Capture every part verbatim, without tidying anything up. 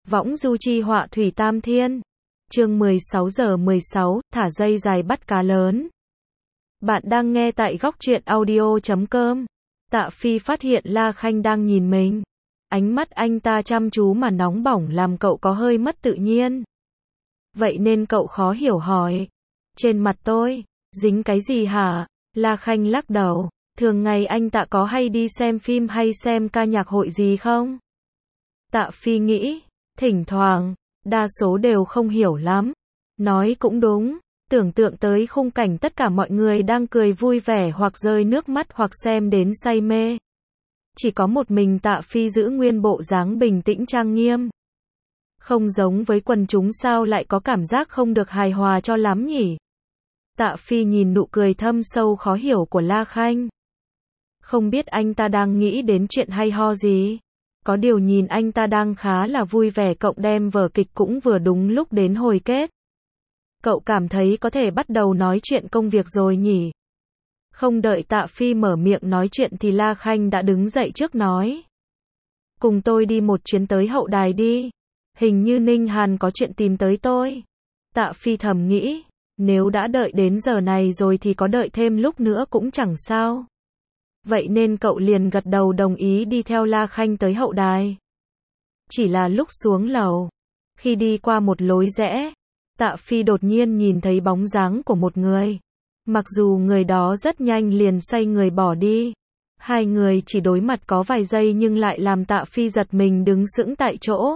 Võng du chi họa thủy tam thiên. Chương mười sáu giờ mười sáu, thả dây dài bắt cá lớn. Bạn đang nghe tại góc truyện audio chấm com. Tạ Phi phát hiện La Khanh đang nhìn mình. Ánh mắt anh ta chăm chú mà nóng bỏng làm cậu có hơi mất tự nhiên. Vậy nên cậu khó hiểu hỏi. Trên mặt tôi, dính cái gì hả? La Khanh lắc đầu. Thường ngày anh Tạ có hay đi xem phim hay xem ca nhạc hội gì không? Tạ Phi nghĩ, thỉnh thoảng, đa số đều không hiểu lắm. Nói cũng đúng, tưởng tượng tới khung cảnh tất cả mọi người đang cười vui vẻ hoặc rơi nước mắt hoặc xem đến say mê. Chỉ có một mình Tạ Phi giữ nguyên bộ dáng bình tĩnh trang nghiêm. Không giống với quần chúng sao lại có cảm giác không được hài hòa cho lắm nhỉ? Tạ Phi nhìn nụ cười thâm sâu khó hiểu của La Khanh. Không biết anh ta đang nghĩ đến chuyện hay ho gì? Có điều nhìn anh ta đang khá là vui vẻ, cộng đem vở kịch cũng vừa đúng lúc đến hồi kết. Cậu cảm thấy có thể bắt đầu nói chuyện công việc rồi nhỉ? Không đợi Tạ Phi mở miệng nói chuyện thì La Khanh đã đứng dậy trước nói. Cùng tôi đi một chuyến tới hậu đài đi. Hình như Ninh Hàn có chuyện tìm tới tôi. Tạ Phi thầm nghĩ, nếu đã đợi đến giờ này rồi thì có đợi thêm lúc nữa cũng chẳng sao. Vậy nên cậu liền gật đầu đồng ý đi theo La Khanh tới hậu đài. Chỉ là lúc xuống lầu, khi đi qua một lối rẽ, Tạ Phi đột nhiên nhìn thấy bóng dáng của một người. Mặc dù người đó rất nhanh liền xoay người bỏ đi. Hai người chỉ đối mặt có vài giây nhưng lại làm Tạ Phi giật mình đứng sững tại chỗ.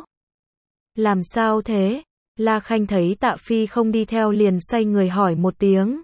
Làm sao thế? La Khanh thấy Tạ Phi không đi theo liền xoay người hỏi một tiếng.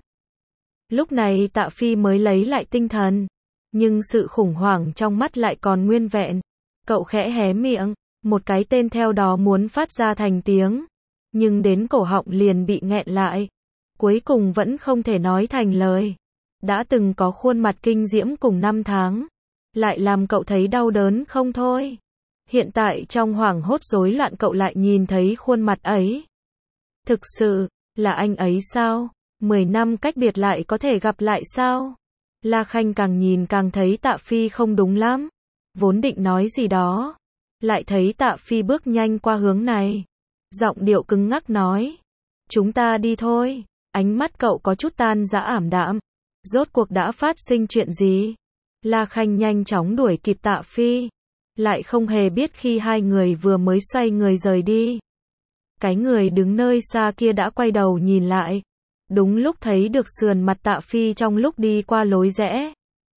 Lúc này Tạ Phi mới lấy lại tinh thần. Nhưng sự khủng hoảng trong mắt lại còn nguyên vẹn. Cậu khẽ hé miệng, một cái tên theo đó muốn phát ra thành tiếng. Nhưng đến cổ họng liền bị nghẹn lại. Cuối cùng vẫn không thể nói thành lời. Đã từng có khuôn mặt kinh diễm cùng năm tháng. Lại làm cậu thấy đau đớn không thôi. Hiện tại trong hoảng hốt rối loạn cậu lại nhìn thấy khuôn mặt ấy. Thực sự, là anh ấy sao? Mười năm cách biệt lại có thể gặp lại sao? La Khanh càng nhìn càng thấy Tạ Phi không đúng lắm. Vốn định nói gì đó. Lại thấy Tạ Phi bước nhanh qua hướng này. Giọng điệu cứng ngắc nói. Chúng ta đi thôi. Ánh mắt cậu có chút tan rã ảm đạm. Rốt cuộc đã phát sinh chuyện gì? La Khanh nhanh chóng đuổi kịp Tạ Phi. Lại không hề biết khi hai người vừa mới xoay người rời đi. Cái người đứng nơi xa kia đã quay đầu nhìn lại. Đúng lúc thấy được sườn mặt Tạ Phi trong lúc đi qua lối rẽ.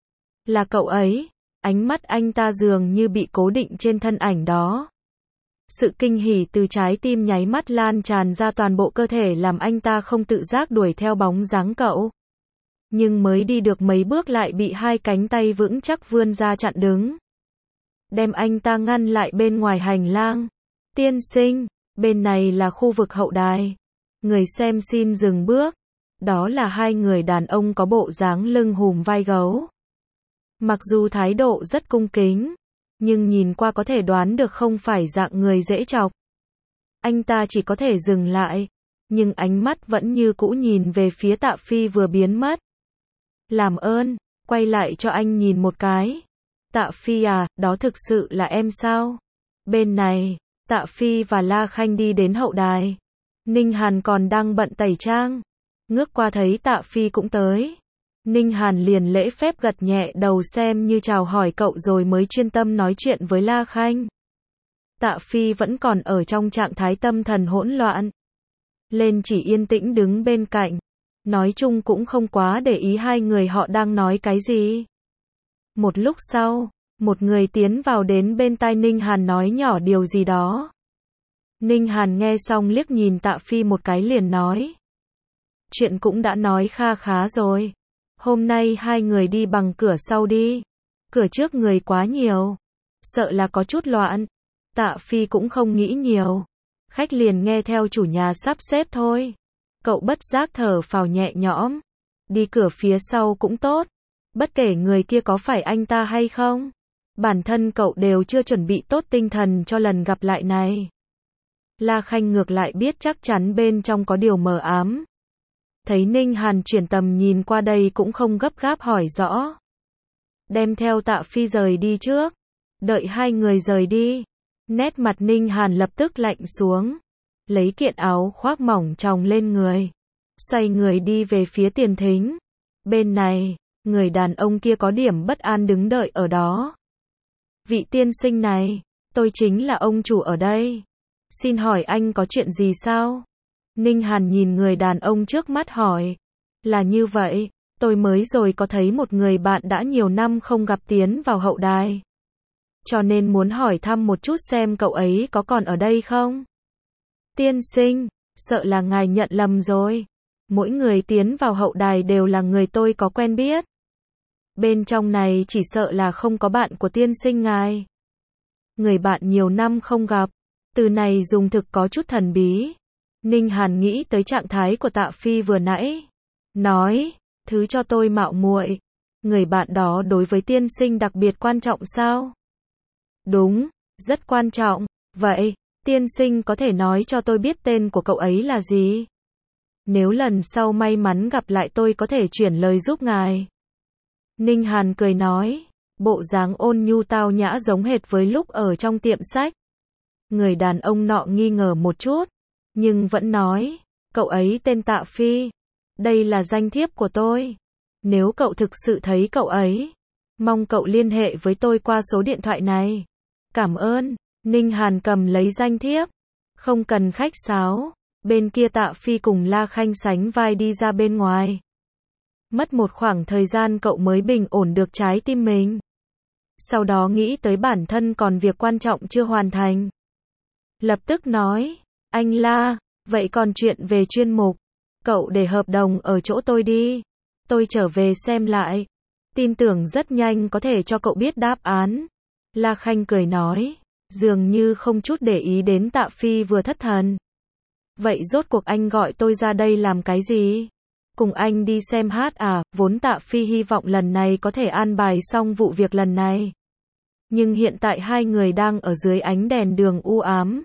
Là cậu ấy. Ánh mắt anh ta dường như bị cố định trên thân ảnh đó. Sự kinh hỉ từ trái tim nháy mắt lan tràn ra toàn bộ cơ thể làm anh ta không tự giác đuổi theo bóng dáng cậu. Nhưng mới đi được mấy bước lại bị hai cánh tay vững chắc vươn ra chặn đứng. Đem anh ta ngăn lại bên ngoài hành lang. Tiên sinh, bên này là khu vực hậu đài. Người xem xin dừng bước. Đó là hai người đàn ông có bộ dáng lưng hùm vai gấu. Mặc dù thái độ rất cung kính, nhưng nhìn qua có thể đoán được không phải dạng người dễ chọc. Anh ta chỉ có thể dừng lại, nhưng ánh mắt vẫn như cũ nhìn về phía Tạ Phi vừa biến mất. Làm ơn, quay lại cho anh nhìn một cái. Tạ Phi à, đó thực sự là em sao? Bên này, Tạ Phi và La Khanh đi đến hậu đài. Ninh Hàn còn đang bận tẩy trang. Ngước qua thấy Tạ Phi cũng tới. Ninh Hàn liền lễ phép gật nhẹ đầu xem như chào hỏi cậu rồi mới chuyên tâm nói chuyện với La Khanh. Tạ Phi vẫn còn ở trong trạng thái tâm thần hỗn loạn. Lên chỉ yên tĩnh đứng bên cạnh. Nói chung cũng không quá để ý hai người họ đang nói cái gì. Một lúc sau, một người tiến vào đến bên tai Ninh Hàn nói nhỏ điều gì đó. Ninh Hàn nghe xong liếc nhìn Tạ Phi một cái liền nói. Chuyện cũng đã nói kha khá rồi. Hôm nay hai người đi bằng cửa sau đi. Cửa trước người quá nhiều. Sợ là có chút loạn. Tạ Phi cũng không nghĩ nhiều. Khách liền nghe theo chủ nhà sắp xếp thôi. Cậu bất giác thở phào nhẹ nhõm. Đi cửa phía sau cũng tốt. Bất kể người kia có phải anh ta hay không. Bản thân cậu đều chưa chuẩn bị tốt tinh thần cho lần gặp lại này. La Khanh ngược lại biết chắc chắn bên trong có điều mờ ám. Thấy Ninh Hàn chuyển tầm nhìn qua đây cũng không gấp gáp hỏi rõ. Đem theo Tạ Phi rời đi trước. Đợi hai người rời đi. Nét mặt Ninh Hàn lập tức lạnh xuống. Lấy kiện áo khoác mỏng tròng lên người. Xoay người đi về phía tiền thính. Bên này, người đàn ông kia có điểm bất an đứng đợi ở đó. Vị tiên sinh này, tôi chính là ông chủ ở đây. Xin hỏi anh có chuyện gì sao? Ninh Hàn nhìn người đàn ông trước mắt hỏi. Là như vậy, tôi mới rồi có thấy một người bạn đã nhiều năm không gặp tiến vào hậu đài. Cho nên muốn hỏi thăm một chút xem cậu ấy có còn ở đây không? Tiên sinh, sợ là ngài nhận lầm rồi. Mỗi người tiến vào hậu đài đều là người tôi có quen biết. Bên trong này chỉ sợ là không có bạn của tiên sinh ngài. Người bạn nhiều năm không gặp. Từ này dùng thực có chút thần bí. Ninh Hàn nghĩ tới trạng thái của Tạ Phi vừa nãy. Nói, thứ cho tôi mạo muội. Người bạn đó đối với tiên sinh đặc biệt quan trọng sao? Đúng, rất quan trọng. Vậy, tiên sinh có thể nói cho tôi biết tên của cậu ấy là gì? Nếu lần sau may mắn gặp lại tôi có thể chuyển lời giúp ngài. Ninh Hàn cười nói, bộ dáng ôn nhu tao nhã giống hệt với lúc ở trong tiệm sách. Người đàn ông nọ nghi ngờ một chút, nhưng vẫn nói, cậu ấy tên Tạ Phi. Đây là danh thiếp của tôi. Nếu cậu thực sự thấy cậu ấy, mong cậu liên hệ với tôi qua số điện thoại này. Cảm ơn. Ninh Hàn cầm lấy danh thiếp. Không cần khách sáo. Bên kia Tạ Phi cùng La Khanh sánh vai đi ra bên ngoài. Mất một khoảng thời gian cậu mới bình ổn được trái tim mình. Sau đó nghĩ tới bản thân còn việc quan trọng chưa hoàn thành. Lập tức nói, anh La, vậy còn chuyện về chuyên mục, cậu để hợp đồng ở chỗ tôi đi. Tôi trở về xem lại. Tin tưởng rất nhanh có thể cho cậu biết đáp án. La Khanh cười nói, dường như không chút để ý đến Tạ Phi vừa thất thần. Vậy rốt cuộc anh gọi tôi ra đây làm cái gì? Cùng anh đi xem hát à? Vốn Tạ Phi hy vọng lần này có thể an bài xong vụ việc lần này. Nhưng hiện tại hai người đang ở dưới ánh đèn đường u ám.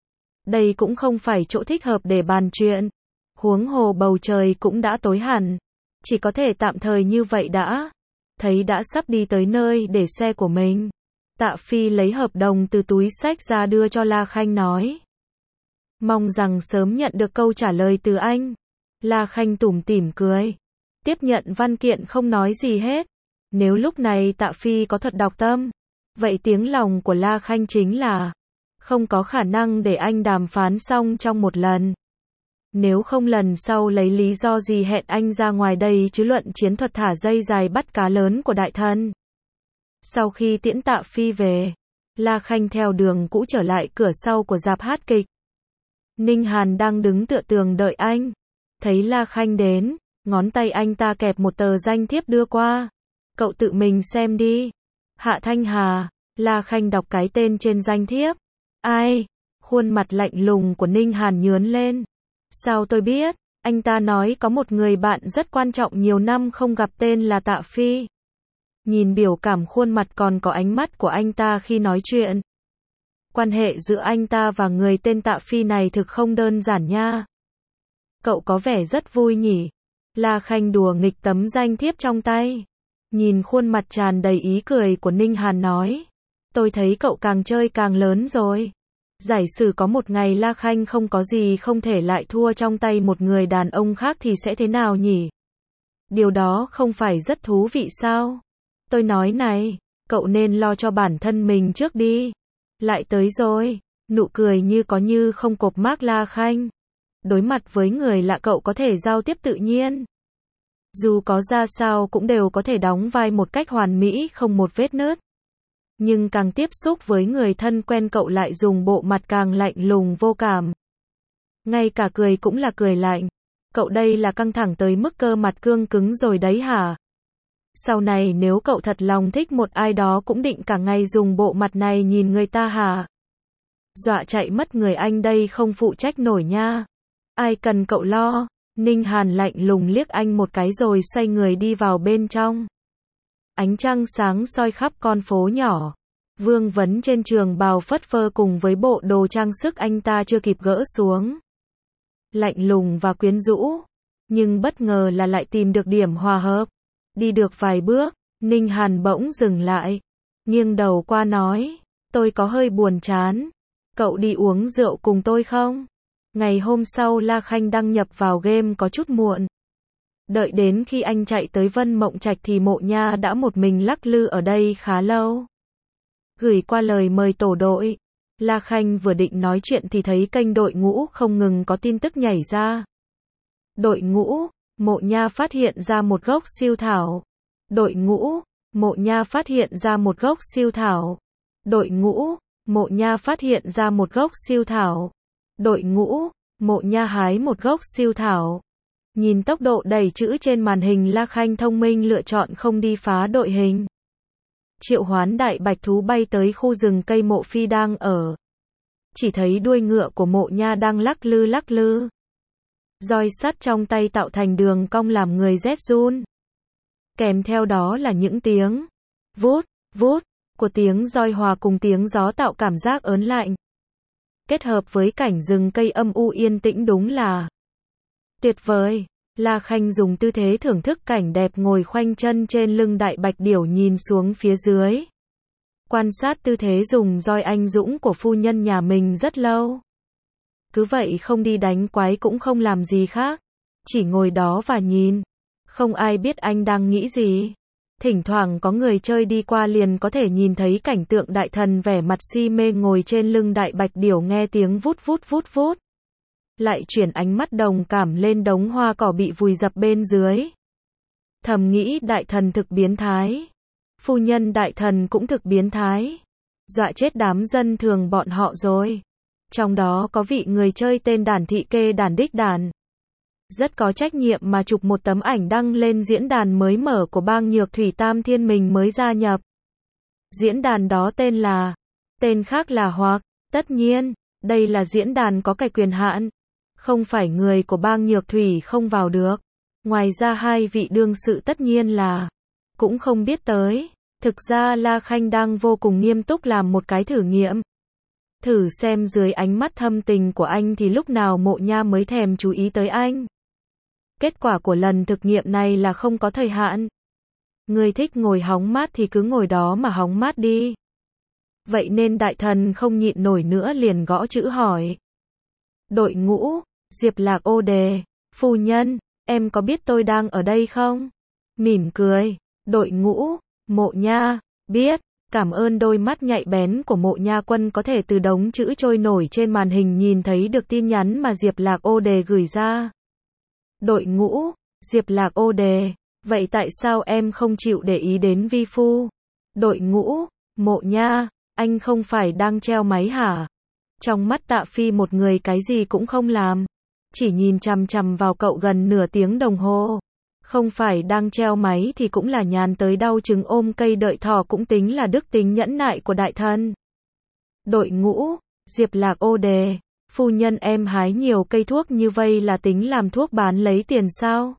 Đây cũng không phải chỗ thích hợp để bàn chuyện. Huống hồ bầu trời cũng đã tối hẳn. Chỉ có thể tạm thời như vậy đã. Thấy đã sắp đi tới nơi để xe của mình. Tạ Phi lấy hợp đồng từ túi xách ra đưa cho La Khanh nói. Mong rằng sớm nhận được câu trả lời từ anh. La Khanh tủm tỉm cười. Tiếp nhận văn kiện không nói gì hết. Nếu lúc này Tạ Phi có thuật đọc tâm, vậy tiếng lòng của La Khanh chính là không có khả năng để anh đàm phán xong trong một lần. Nếu không lần sau lấy lý do gì hẹn anh ra ngoài đây chứ luận chiến thuật thả dây dài bắt cá lớn của đại thần. Sau khi tiễn Tạ Phi về, La Khanh theo đường cũ trở lại cửa sau của rạp hát kịch. Ninh Hàn đang đứng tựa tường đợi anh. Thấy La Khanh đến, ngón tay anh ta kẹp một tờ danh thiếp đưa qua. Cậu tự mình xem đi. Hạ Thanh Hà. La Khanh đọc cái tên trên danh thiếp. Ai? Khuôn mặt lạnh lùng của Ninh Hàn nhướng lên. Sao tôi biết? Anh ta nói có một người bạn rất quan trọng nhiều năm không gặp tên là Tạ Phi. Nhìn biểu cảm khuôn mặt còn có ánh mắt của anh ta khi nói chuyện. Quan hệ giữa anh ta và người tên Tạ Phi này thực không đơn giản nha. Cậu có vẻ rất vui nhỉ? La Khanh đùa nghịch tấm danh thiếp trong tay. Nhìn khuôn mặt tràn đầy ý cười của Ninh Hàn nói. Tôi thấy cậu càng chơi càng lớn rồi. Giả sử có một ngày La Khanh không có gì không thể lại thua trong tay một người đàn ông khác thì sẽ thế nào nhỉ? Điều đó không phải rất thú vị sao? Tôi nói này, cậu nên lo cho bản thân mình trước đi. Lại tới rồi. Nụ cười như có như không cộp mác La Khanh. Đối mặt với người lạ cậu có thể giao tiếp tự nhiên. Dù có ra sao cũng đều có thể đóng vai một cách hoàn mỹ không một vết nứt. Nhưng càng tiếp xúc với người thân quen cậu lại dùng bộ mặt càng lạnh lùng vô cảm. Ngay cả cười cũng là cười lạnh. Cậu đây là căng thẳng tới mức cơ mặt cương cứng rồi đấy hả? Sau này nếu cậu thật lòng thích một ai đó cũng định cả ngày dùng bộ mặt này nhìn người ta hả? Dọa chạy mất người anh đây không phụ trách nổi nha. Ai cần cậu lo? Ninh Hàn lạnh lùng liếc anh một cái rồi xoay người đi vào bên trong. Ánh trăng sáng soi khắp con phố nhỏ. Vương vấn trên trường bào phất phơ cùng với bộ đồ trang sức anh ta chưa kịp gỡ xuống. Lạnh lùng và quyến rũ. Nhưng bất ngờ là lại tìm được điểm hòa hợp. Đi được vài bước, Ninh Hàn bỗng dừng lại. Nghiêng đầu qua nói. tôi có hơi buồn chán. Cậu đi uống rượu cùng tôi không? Ngày hôm sau La Khanh đăng nhập vào game có chút muộn. Đợi đến khi anh chạy tới Vân Mộng Trạch thì Mộ Nha đã một mình lắc lư ở đây khá lâu. Gửi qua lời mời tổ đội. La Khanh vừa định nói chuyện thì thấy kênh đội ngũ không ngừng có tin tức nhảy ra. Đội ngũ, Mộ Nha phát hiện ra một gốc siêu thảo. Đội ngũ, Mộ Nha phát hiện ra một gốc siêu thảo. Đội ngũ, Mộ Nha phát hiện ra một gốc siêu thảo. Đội ngũ, Mộ Nha hái một gốc siêu thảo. Nhìn tốc độ đầy chữ trên màn hình, La Khanh thông minh lựa chọn không đi phá đội hình. Triệu hoán đại bạch thú bay tới khu rừng cây Mộ Phi đang ở. Chỉ thấy đuôi ngựa của Mộ Nha đang lắc lư lắc lư. Roi sắt trong tay tạo thành đường cong làm người rét run. Kèm theo đó là những tiếng vút, vút của tiếng roi hòa cùng tiếng gió tạo cảm giác ớn lạnh. Kết hợp với cảnh rừng cây âm u yên tĩnh đúng là tuyệt vời. La Khanh dùng tư thế thưởng thức cảnh đẹp ngồi khoanh chân trên lưng đại bạch điểu nhìn xuống phía dưới. Quan sát tư thế dùng roi anh dũng của phu nhân nhà mình rất lâu. Cứ vậy không đi đánh quái cũng không làm gì khác. Chỉ ngồi đó và nhìn. Không ai biết anh đang nghĩ gì. Thỉnh thoảng có người chơi đi qua liền có thể nhìn thấy cảnh tượng đại thần vẻ mặt si mê ngồi trên lưng đại bạch điểu nghe tiếng vút vút vút vút. Lại chuyển ánh mắt đồng cảm lên đống hoa cỏ bị vùi dập bên dưới. Thầm nghĩ đại thần thực biến thái. Phu nhân đại thần cũng thực biến thái. Dọa chết đám dân thường bọn họ rồi. Trong đó có vị người chơi tên Đản Thị Kê Đản Đích Đản. Rất có trách nhiệm mà chụp một tấm ảnh đăng lên diễn đàn mới mở của bang Nhược Thủy Tam Thiên mình mới gia nhập. Diễn đàn đó tên là, tên khác là Hoặc, tất nhiên, đây là diễn đàn có cái quyền hạn. Không phải người của bang Nhược Thủy không vào được. Ngoài ra hai vị đương sự tất nhiên là cũng không biết tới. Thực ra La Khanh đang vô cùng nghiêm túc làm một cái thử nghiệm. Thử xem dưới ánh mắt thâm tình của anh thì lúc nào Mộ Nha mới thèm chú ý tới anh. Kết quả của lần thực nghiệm này là không có thời hạn. Người thích ngồi hóng mát thì cứ ngồi đó mà hóng mát đi. Vậy nên đại thần không nhịn nổi nữa liền gõ chữ hỏi. Đội ngũ, Diệp Lạc ô đề, phu nhân, em có biết tôi đang ở đây không? Mỉm cười, đội ngũ, Mộ Nha, biết, cảm ơn. Đôi mắt nhạy bén của Mộ Nha Quân có thể từ đống chữ trôi nổi trên màn hình nhìn thấy được tin nhắn mà Diệp Lạc ô đề gửi ra. Đội ngũ, Diệp Lạc ô đề, vậy tại sao em không chịu để ý đến vi phu? Đội ngũ, Mộ Nha, anh không phải đang treo máy hả? Trong mắt Tạ Phi một người cái gì cũng không làm. Chỉ nhìn chằm chằm vào cậu gần nửa tiếng đồng hồ. Không phải đang treo máy thì cũng là nhàn tới đau trứng ôm cây đợi thỏ cũng tính là đức tính nhẫn nại của đại thần. Đội ngũ, Diệp Lạc ô đề, phu nhân em hái nhiều cây thuốc như vây là tính làm thuốc bán lấy tiền sao?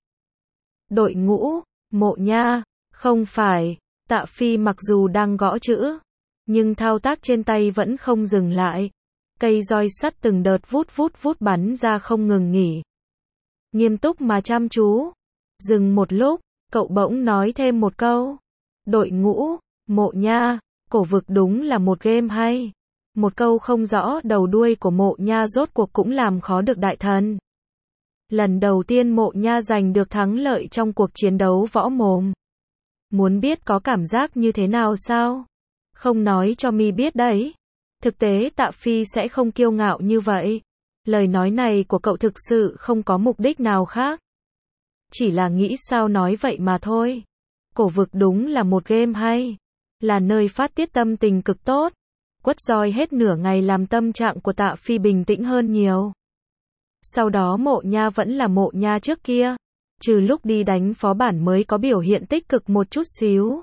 Đội ngũ, Mộ Nha, không phải. Tạ Phi mặc dù đang gõ chữ, nhưng thao tác trên tay vẫn không dừng lại. Cây roi sắt từng đợt vút vút vút bắn ra không ngừng nghỉ. Nghiêm túc mà chăm chú. Dừng một lúc, cậu bỗng nói thêm một câu. Đội ngũ, Mộ Nha, cổ vực đúng là một game hay. Một câu không rõ đầu đuôi của Mộ Nha rốt cuộc cũng làm khó được đại thần. Lần đầu tiên Mộ Nha giành được thắng lợi trong cuộc chiến đấu võ mồm. Muốn biết có cảm giác như thế nào sao? Không nói cho mi biết đấy. Thực tế Tạ Phi sẽ không kiêu ngạo như vậy. Lời nói này của cậu thực sự không có mục đích nào khác. Chỉ là nghĩ sao nói vậy mà thôi. Cổ vực đúng là một game hay. Là nơi phát tiết tâm tình cực tốt. Quất roi hết nửa ngày làm tâm trạng của Tạ Phi bình tĩnh hơn nhiều. Sau đó Mộ Nha vẫn là Mộ Nha trước kia. Trừ lúc đi đánh phó bản mới có biểu hiện tích cực một chút xíu.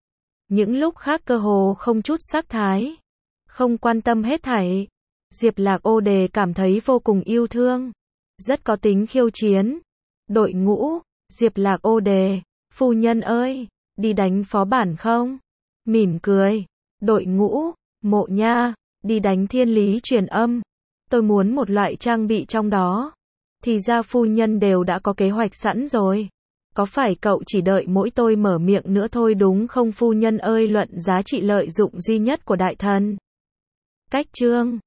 Những lúc khác cơ hồ không chút sắc thái. Không quan tâm hết thảy. Diệp Lạc ô đề cảm thấy vô cùng yêu thương. Rất có tính khiêu chiến. Đội ngũ, Diệp Lạc ô đề, phu nhân ơi, đi đánh phó bản không? Mỉm cười. Đội ngũ, Mộ Nha, đi đánh thiên lý truyền âm. Tôi muốn một loại trang bị trong đó. Thì ra phu nhân đều đã có kế hoạch sẵn rồi. Có phải cậu chỉ đợi mỗi tôi mở miệng nữa thôi đúng không phu nhân ơi? Luận giá trị lợi dụng duy nhất của đại thần Cách chương